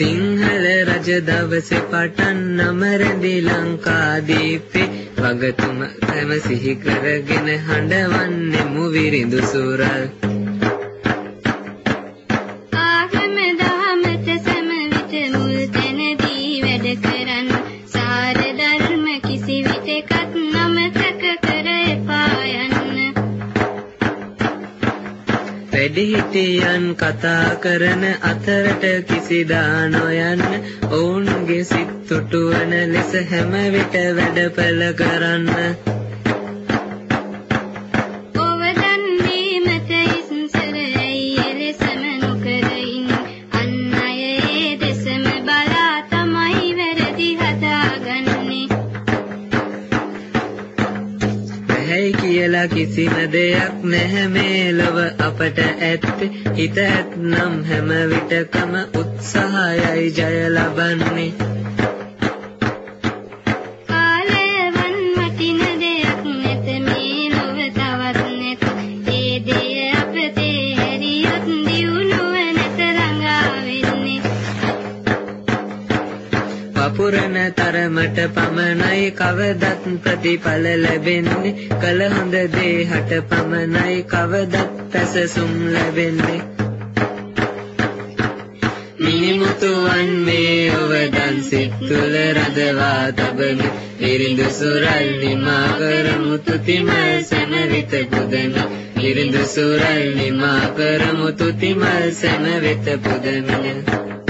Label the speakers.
Speaker 1: සිංහල රජ දවසේ පටන් නමරදි ලංකාදීපේ වගතුම හැම සිහි කරගෙන හඬවන්නේ මුවිරිඳු සුරල්
Speaker 2: ආගම දහමත සම විට මුල් තැනදී වැඩ කරන්න සාර ධර්ම කිසි විටකත් නමතක කර එපා යන්න
Speaker 1: වැඩිහිටියන් කතා කරන අතරට කිසිදා නොයන්න ඔවුන්ගේ සිත් තුටුවන ලෙස හැම විට වැඩපළ කරන්න
Speaker 2: ඔව දන්නේ මත ඉස්සර ඇයි එලෙසම නොකරින් අන් අය ඒ දෙසම බලා තමයි වැරදි හදාගන්නේ
Speaker 1: ඇයි කියලා කිසිම දෙයක් නැහැ මේ ලොව අපට ඇත්තේ හිත ඇත්නම් හැම විටකම උත්සාහයයි ජය ලබන්නේ
Speaker 2: කාලයවන් වටින දෙයක් නැත මේ ලොව තවත් නැත ඒ දෙය අපතේ හැරියොත් දියුණුව නැත ළඟා වෙන්නේ
Speaker 1: වපුරන තරමට පමණයි කවදත් ප්‍රතිඵල ලැබෙන්නේ කල හොඳ දේ හට පමණයි කවදත් පැසසුම් ලැබෙන්නේ මිනිමුතුවන් මේ ඔවදන් සිත් තුළ රඳවා තබමි විරිඳු සුරල් නිමා කරමු තුතිමල් සැම වෙත පුදමි විරිඳු සුරල් නිමා කරමු තුතිමල් සැම වෙත පුදමි